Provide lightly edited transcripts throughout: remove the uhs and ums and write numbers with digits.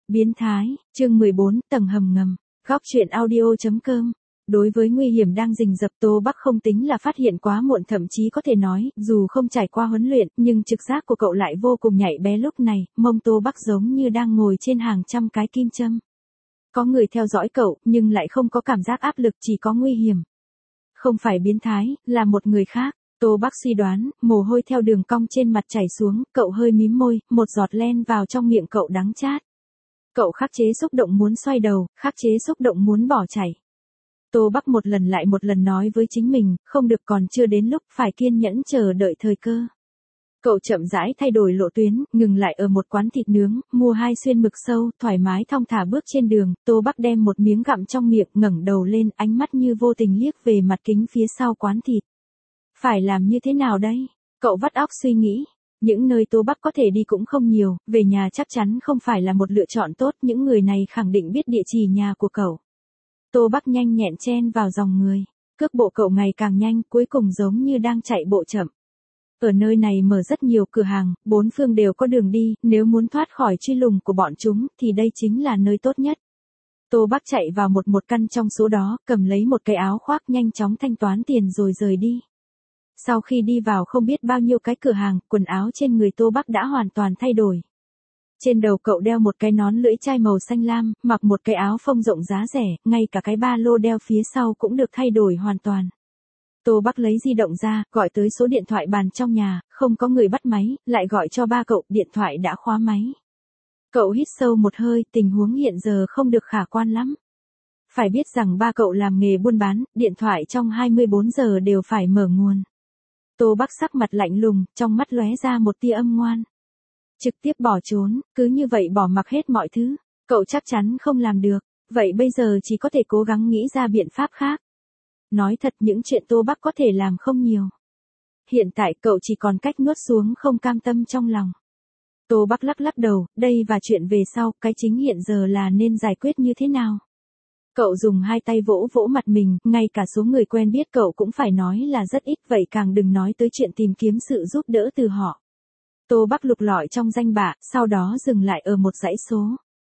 Biến thái, chương 14, tầng hầm ngầm, góc truyện audio.com. Đối với nguy hiểm đang rình rập, Tô Bắc không tính là phát hiện quá muộn, thậm chí có thể nói, dù không trải qua huấn luyện, nhưng trực giác của cậu lại vô cùng nhạy bé. Lúc này, mông Tô Bắc giống như đang ngồi trên hàng trăm cái kim châm. Có người theo dõi cậu, nhưng lại không có cảm giác áp lực, chỉ có nguy hiểm. Không phải biến thái, là một người khác. Tô Bắc suy đoán, mồ hôi theo đường cong trên mặt chảy xuống, cậu hơi mím môi, một giọt len vào trong miệng cậu đắng chát. Cậu khắc chế xúc động muốn xoay đầu, khắc chế xúc động muốn bỏ chạy. Tô Bắc một lần lại một lần nói với chính mình, không được, còn chưa đến lúc, phải kiên nhẫn chờ đợi thời cơ. Cậu chậm rãi thay đổi lộ tuyến, ngừng lại ở một quán thịt nướng, mua 2 xuyên mực sâu, thoải mái thong thả bước trên đường. Tô Bắc đem một miếng gặm trong miệng, ngẩng đầu lên, ánh mắt như vô tình liếc về mặt kính phía sau quán thịt. Phải làm như thế nào đây? Cậu vắt óc suy nghĩ. Những nơi Tô Bắc có thể đi cũng không nhiều, về nhà chắc chắn không phải là một lựa chọn tốt, những người này khẳng định biết địa chỉ nhà của cậu. Tô Bắc nhanh nhẹn chen vào dòng người, cước bộ cậu ngày càng nhanh, cuối cùng giống như đang chạy bộ chậm. Ở nơi này mở rất nhiều cửa hàng, bốn phương đều có đường đi, nếu muốn thoát khỏi truy lùng của bọn chúng, thì đây chính là nơi tốt nhất. Tô Bắc chạy vào một căn trong số đó, cầm lấy một cái áo khoác, nhanh chóng thanh toán tiền rồi rời đi. Sau khi đi vào không biết bao nhiêu cái cửa hàng, quần áo trên người Tô Bắc đã hoàn toàn thay đổi. Trên đầu cậu đeo một cái nón lưỡi chai màu xanh lam, mặc một cái áo phông rộng giá rẻ, ngay cả cái ba lô đeo phía sau cũng được thay đổi hoàn toàn. Tô Bắc lấy di động ra, gọi tới số điện thoại bàn trong nhà, không có người bắt máy, lại gọi cho ba cậu, điện thoại đã khóa máy. Cậu hít sâu một hơi, tình huống hiện giờ không được khả quan lắm. Phải biết rằng ba cậu làm nghề buôn bán, điện thoại trong 24 giờ đều phải mở nguồn. Tô Bắc sắc mặt lạnh lùng, trong mắt lóe ra một tia âm ngoan. Trực tiếp bỏ trốn, cứ như vậy bỏ mặc hết mọi thứ, cậu chắc chắn không làm được, vậy bây giờ chỉ có thể cố gắng nghĩ ra biện pháp khác. Nói thật, những chuyện Tô Bắc có thể làm không nhiều. Hiện tại cậu chỉ còn cách nuốt xuống không cam tâm trong lòng. Tô Bắc lắc lắc đầu, đây và chuyện về sau, cái chính hiện giờ là nên giải quyết như thế nào. Cậu dùng 2 tay vỗ vỗ mặt mình, ngay cả số người quen biết cậu cũng phải nói là rất ít, vậy càng đừng nói tới chuyện tìm kiếm sự giúp đỡ từ họ. Tô Bắc lục lọi trong danh bạ, sau đó dừng lại ở một dãy số.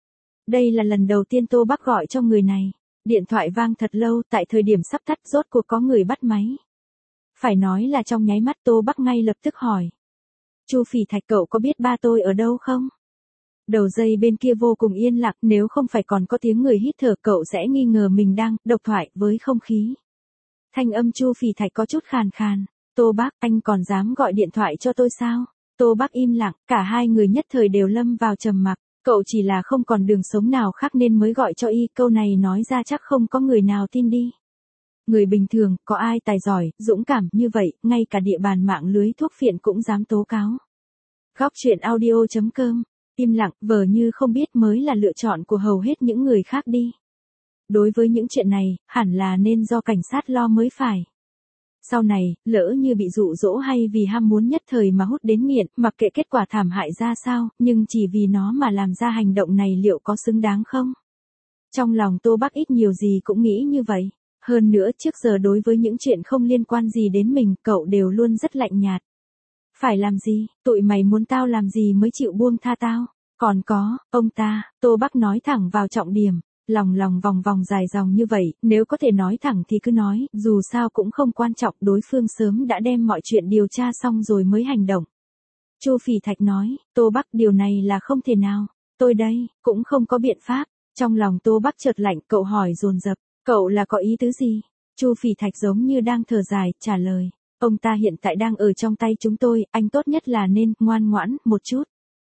Đây là lần đầu tiên Tô Bắc gọi cho người này. Điện thoại vang thật lâu, tại thời điểm sắp tắt rốt cuộc có người bắt máy. Phải nói là trong nháy mắt Tô Bắc ngay lập tức hỏi. Chu Phỉ Thạch, cậu có biết ba tôi ở đâu không? Đầu dây bên kia vô cùng yên lặng, nếu không phải còn có tiếng người hít thở cậu sẽ nghi ngờ mình đang độc thoại với không khí. Thanh âm Chu Phỉ Thạch có chút khàn khàn. Tô Bắc, anh còn dám gọi điện thoại cho tôi sao? Tô Bắc im lặng, cả hai người nhất thời đều lâm vào trầm mặc. Cậu chỉ là không còn đường sống nào khác nên mới gọi cho y, câu này nói ra chắc không có người nào tin đi. Người bình thường, có ai tài giỏi, dũng cảm như vậy, ngay cả địa bàn mạng lưới thuốc phiện cũng dám tố cáo. Góc truyện audio.com. Im lặng, vờ như không biết mới là lựa chọn của hầu hết những người khác đi. Đối với những chuyện này, hẳn là nên do cảnh sát lo mới phải. Sau này, lỡ như bị dụ dỗ hay vì ham muốn nhất thời mà hút đến nghiện, mặc kệ kết quả thảm hại ra sao, nhưng chỉ vì nó mà làm ra hành động này liệu có xứng đáng không? Trong lòng Tô Bắc ít nhiều gì cũng nghĩ như vậy. Hơn nữa, trước giờ đối với những chuyện không liên quan gì đến mình, cậu đều luôn rất lạnh nhạt. Phải làm gì, tụi mày muốn tao làm gì mới chịu buông tha tao? Còn có, ông ta, Tô Bắc nói thẳng vào trọng điểm. Lòng vòng vòng dài dòng như vậy, nếu có thể nói thẳng thì cứ nói, dù sao cũng không quan trọng, đối phương sớm đã đem mọi chuyện điều tra xong rồi mới hành động. Chu Phỉ Thạch nói, Tô Bắc, điều này là không thể nào, tôi đây, cũng không có biện pháp. Trong lòng Tô Bắc chợt lạnh, cậu hỏi dồn dập, cậu là có ý tứ gì? Chu Phỉ Thạch giống như đang thở dài, trả lời, ông ta hiện tại đang ở trong tay chúng tôi, anh tốt nhất là nên ngoan ngoãn một chút.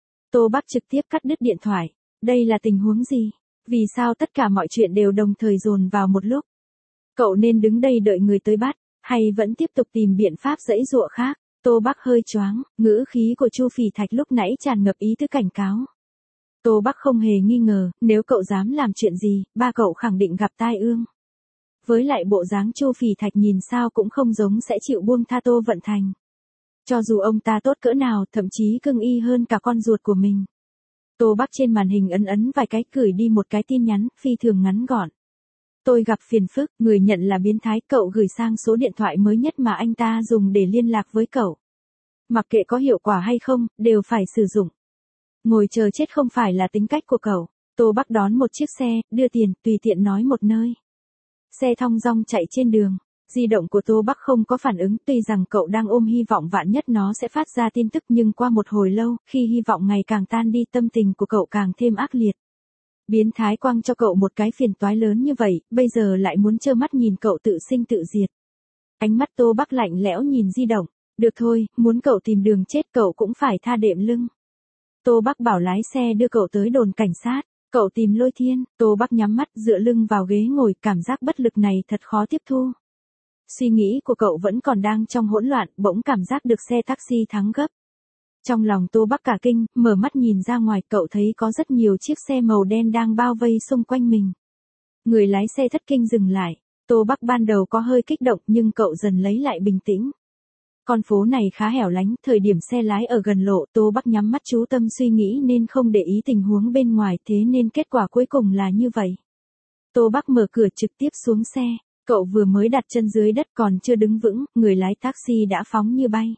Tô Bắc trực tiếp cắt đứt điện thoại, đây là tình huống gì? Vì sao tất cả mọi chuyện đều đồng thời dồn vào một lúc? Cậu nên đứng đây đợi người tới bắt, hay vẫn tiếp tục tìm biện pháp giãy giụa khác? Tô Bắc hơi choáng, ngữ khí của Chu Phỉ Thạch lúc nãy tràn ngập ý tứ cảnh cáo. Tô Bắc không hề nghi ngờ, nếu cậu dám làm chuyện gì, ba cậu khẳng định gặp tai ương. Với lại bộ dáng Chu Phỉ Thạch nhìn sao cũng không giống sẽ chịu buông tha Tô Vận Thành. Cho dù ông ta tốt cỡ nào, thậm chí cưng y hơn cả con ruột của mình. Tô Bắc trên màn hình ấn vài cái, gửi đi một cái tin nhắn, phi thường ngắn gọn. Tôi gặp phiền phức, người nhận là biến thái, cậu gửi sang số điện thoại mới nhất mà anh ta dùng để liên lạc với cậu. Mặc kệ có hiệu quả hay không, đều phải sử dụng. Ngồi chờ chết không phải là tính cách của cậu. Tô Bắc đón một chiếc xe, đưa tiền, tùy tiện nói một nơi. Xe thong dong chạy trên đường. Di động của Tô Bắc không có phản ứng, tuy rằng cậu đang ôm hy vọng vạn nhất nó sẽ phát ra tin tức, nhưng qua một hồi lâu, khi hy vọng ngày càng tan đi, tâm tình của cậu càng thêm ác liệt. Biến thái quăng cho cậu một cái phiền toái lớn như vậy, bây giờ lại muốn trơ mắt nhìn cậu tự sinh tự diệt. Ánh mắt Tô Bắc lạnh lẽo nhìn di động. Được thôi, muốn cậu tìm đường chết cậu cũng phải tha đệm lưng. Tô Bắc bảo lái xe đưa cậu tới đồn cảnh sát. Cậu tìm Lôi Thiên. Tô Bắc nhắm mắt dựa lưng vào ghế ngồi, cảm giác bất lực này thật khó tiếp thu. Suy nghĩ của cậu vẫn còn đang trong hỗn loạn, bỗng cảm giác được xe taxi thắng gấp. Trong lòng Tô Bắc cả kinh, mở mắt nhìn ra ngoài, cậu thấy có rất nhiều chiếc xe màu đen đang bao vây xung quanh mình. Người lái xe thất kinh dừng lại. Tô Bắc ban đầu có hơi kích động nhưng cậu dần lấy lại bình tĩnh. Con phố này khá hẻo lánh, thời điểm xe lái ở gần lộ, Tô Bắc nhắm mắt chú tâm suy nghĩ nên không để ý tình huống bên ngoài, thế nên kết quả cuối cùng là như vậy. Tô Bắc mở cửa trực tiếp xuống xe. Cậu vừa mới đặt chân dưới đất còn chưa đứng vững, người lái taxi đã phóng như bay.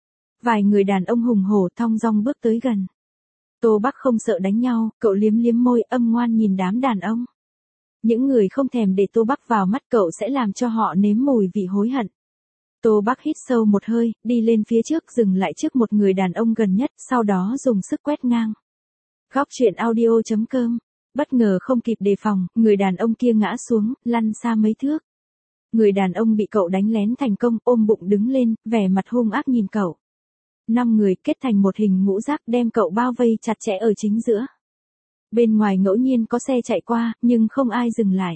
Vài người đàn ông hùng hổ thong dong bước tới gần. Tô Bắc không sợ đánh nhau, cậu liếm liếm môi âm ngoan nhìn đám đàn ông. Những người không thèm để Tô Bắc vào mắt cậu sẽ làm cho họ nếm mùi vị hối hận. Tô Bắc hít sâu một hơi, đi lên phía trước, dừng lại trước một người đàn ông gần nhất, sau đó dùng sức quét ngang. Góc truyện audio.com. Bất ngờ không kịp đề phòng, người đàn ông kia ngã xuống, lăn xa mấy thước. Người đàn ông bị cậu đánh lén thành công, ôm bụng đứng lên, vẻ mặt hung ác nhìn cậu. 5 người kết thành một hình ngũ giác đem cậu bao vây chặt chẽ ở chính giữa. Bên ngoài ngẫu nhiên có xe chạy qua, nhưng không ai dừng lại.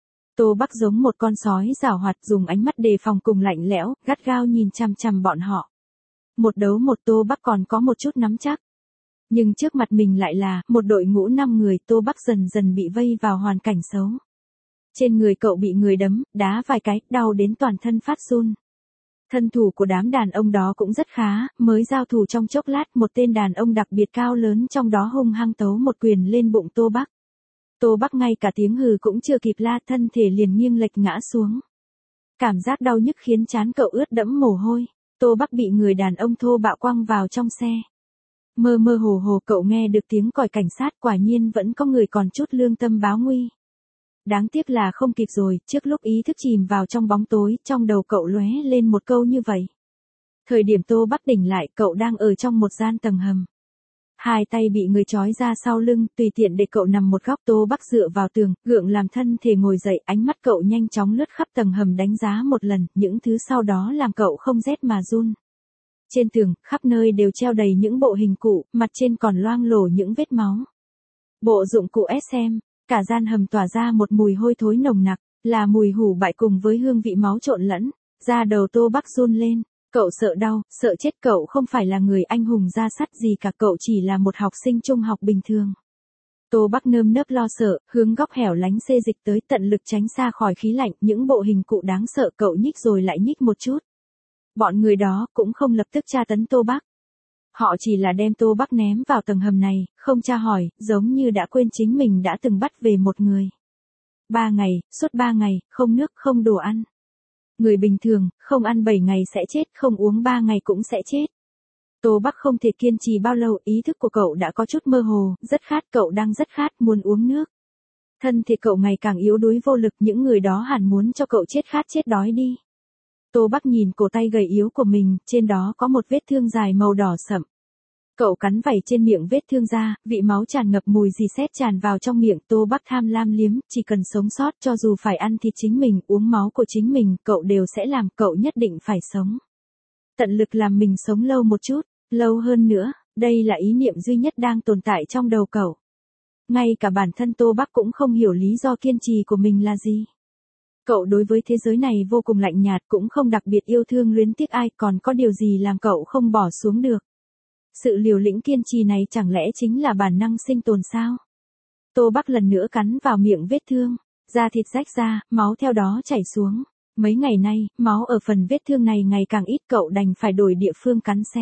Tô Bắc giống một con sói giảo hoạt, dùng ánh mắt đề phòng cùng lạnh lẽo, gắt gao nhìn chằm chằm bọn họ. Một đấu một, Tô Bắc còn có một chút nắm chắc. Nhưng trước mặt mình lại là một đội ngũ 5 người, Tô Bắc dần dần bị vây vào hoàn cảnh xấu. Trên người cậu bị người đấm, đá vài cái, đau đến toàn thân phát run. Thân thủ của đám đàn ông đó cũng rất khá, mới giao thủ trong chốc lát, một tên đàn ông đặc biệt cao lớn trong đó hung hăng tấu một quyền lên bụng Tô Bắc. Tô Bắc ngay cả tiếng hừ cũng chưa kịp la, thân thể liền nghiêng lệch ngã xuống. Cảm giác đau nhức khiến trán cậu ướt đẫm mồ hôi. Tô Bắc bị người đàn ông thô bạo quăng vào trong xe. Mơ mơ hồ hồ cậu nghe được tiếng còi cảnh sát, quả nhiên vẫn có người còn chút lương tâm báo nguy. Đáng tiếc là không kịp rồi, trước lúc ý thức chìm vào trong bóng tối, trong đầu cậu lóe lên một câu như vậy. Thời điểm Tô Bắc tỉnh lại, cậu đang ở trong một gian tầng hầm. Hai tay bị người trói ra sau lưng, tùy tiện để cậu nằm một góc. Tô Bắc dựa vào tường, gượng làm thân thể ngồi dậy, ánh mắt cậu nhanh chóng lướt khắp tầng hầm đánh giá một lần, những thứ sau đó làm cậu không rét mà run. Trên tường, khắp nơi đều treo đầy những bộ hình cụ, mặt trên còn loang lổ những vết máu. Bộ dụng cụ SM, cả gian hầm tỏa ra một mùi hôi thối nồng nặc, là mùi hủ bại cùng với hương vị máu trộn lẫn. Da đầu Tô Bắc run lên, cậu sợ đau, sợ chết, cậu không phải là người anh hùng da sắt gì cả, cậu chỉ là một học sinh trung học bình thường. Tô Bắc nơm nớp lo sợ, hướng góc hẻo lánh xê dịch tới, tận lực tránh xa khỏi khí lạnh, những bộ hình cụ đáng sợ, cậu nhích rồi lại nhích một chút. Bọn người đó cũng không lập tức tra tấn Tô Bắc. Họ chỉ là đem Tô Bắc ném vào tầng hầm này, không tra hỏi, giống như đã quên chính mình đã từng bắt về một người. 3 ngày, suốt 3 ngày, không nước, không đồ ăn. Người bình thường, không ăn 7 ngày sẽ chết, không uống 3 ngày cũng sẽ chết. Tô Bắc không thể kiên trì bao lâu, ý thức của cậu đã có chút mơ hồ, rất khát, cậu đang rất khát, muốn uống nước. Thân thể cậu ngày càng yếu đuối vô lực, những người đó hẳn muốn cho cậu chết khát chết đói đi. Tô Bắc nhìn cổ tay gầy yếu của mình, trên đó có một vết thương dài màu đỏ sậm. Cậu cắn vảy trên miệng vết thương ra, vị máu tràn ngập, mùi rỉ sét tràn vào trong miệng. Tô Bắc tham lam liếm, chỉ cần sống sót, cho dù phải ăn thịt chính mình, uống máu của chính mình, cậu đều sẽ làm, cậu nhất định phải sống. Tận lực làm mình sống lâu một chút, lâu hơn nữa, đây là ý niệm duy nhất đang tồn tại trong đầu cậu. Ngay cả bản thân Tô Bắc cũng không hiểu lý do kiên trì của mình là gì. Cậu đối với thế giới này vô cùng lạnh nhạt, cũng không đặc biệt yêu thương luyến tiếc ai, còn có điều gì làm cậu không bỏ xuống được. Sự liều lĩnh kiên trì này chẳng lẽ chính là bản năng sinh tồn sao? Tô Bắc lần nữa cắn vào miệng vết thương, da thịt rách ra, máu theo đó chảy xuống. Mấy ngày nay, máu ở phần vết thương này ngày càng ít, cậu đành phải đổi địa phương cắn xé.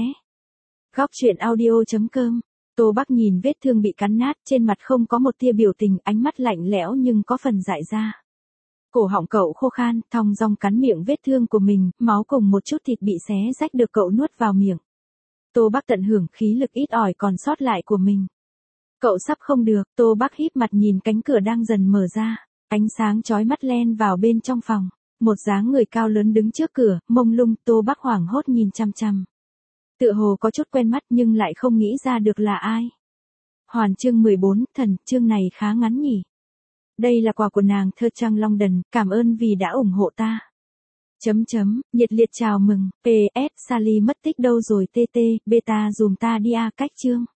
Góc truyện audio.com. Tô Bắc nhìn vết thương bị cắn nát, trên mặt không có một tia biểu tình, ánh mắt lạnh lẽo nhưng có phần dại ra. Cổ họng cậu khô khan, thong dong cắn miệng vết thương của mình, máu cùng một chút thịt bị xé rách được cậu nuốt vào miệng. Tô Bắc tận hưởng khí lực ít ỏi còn sót lại của mình. Cậu sắp không được, Tô Bắc híp mặt nhìn cánh cửa đang dần mở ra. Ánh sáng chói mắt len vào bên trong phòng. Một dáng người cao lớn đứng trước cửa, mông lung, Tô Bắc hoảng hốt nhìn chằm chằm. Tựa hồ có chút quen mắt nhưng lại không nghĩ ra được là ai. Hoàn chương 14, thần, chương này khá ngắn nhỉ. Đây là quà của nàng thơ Trang Long Đần, cảm ơn vì đã ủng hộ ta. Nhiệt liệt chào mừng, PS, Sally mất tích đâu rồi TT, beta dùm ta đi a, cách chương.